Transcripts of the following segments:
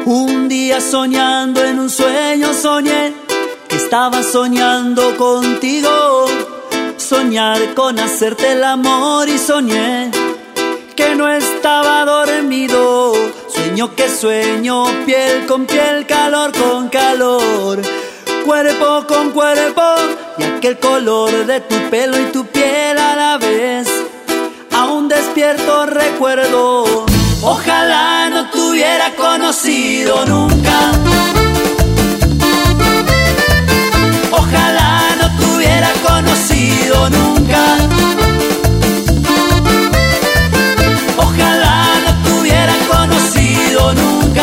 Un día soñando en un sueño soñé que estaba soñando contigo. Soñar con hacerte el amor y soñé que no estaba dormido. Sueño que sueño, piel con piel, calor con calor, cuerpo con cuerpo, y aquel color de tu pelo y tu piel a la vez. Aún despierto recuerdo. Ojalá no te hubiera conocido nunca. Ojalá no te hubiera conocido nunca. Ojalá no te hubiera conocido nunca.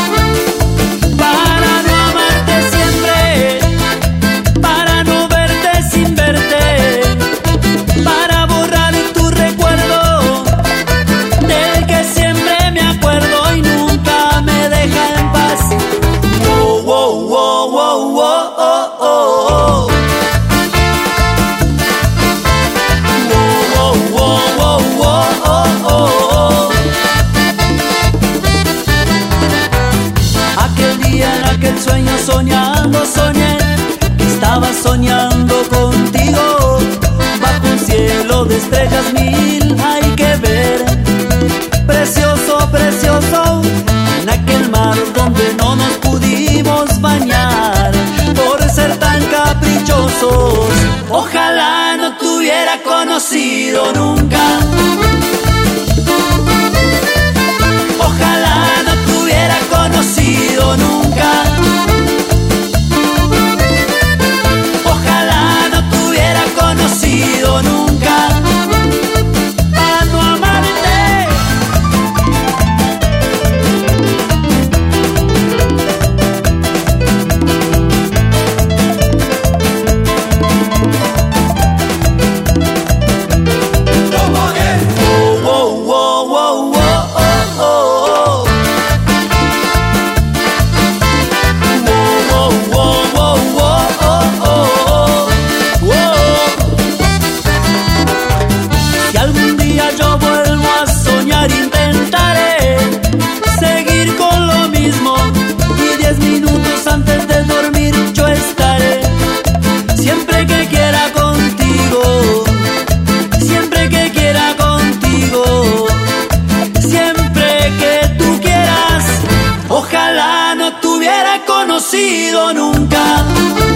Para no amarte siempre, para no verte sin verte, para borrar tu recuerdo del que siempre me acuerdo y nunca me deja en paz. Oh, oh, oh, oh, oh, oh, oh. Sueño soñando, soñé que estaba soñando contigo. Bajo un cielo de estrellas mil hay que ver. Precioso, precioso, en aquel mar donde no nos pudimos bañar por ser tan caprichosos. Ojalá no te hubiera conocido nunca. Ojalá no te hubiera conocido nunca. Ojalá no te hubiera conocido nunca. Para no amarte. Oh, oh, oh, oh, oh, oh, oh. Si algún día yo vuelvo a soñar, intentaré seguir con lo mismo, y 10 minutos antes de dormir yo estaré. Siempre que quiera contigo, siempre que quiera contigo, siempre que tú quieras. Ojalá no te hubiera conocido nunca.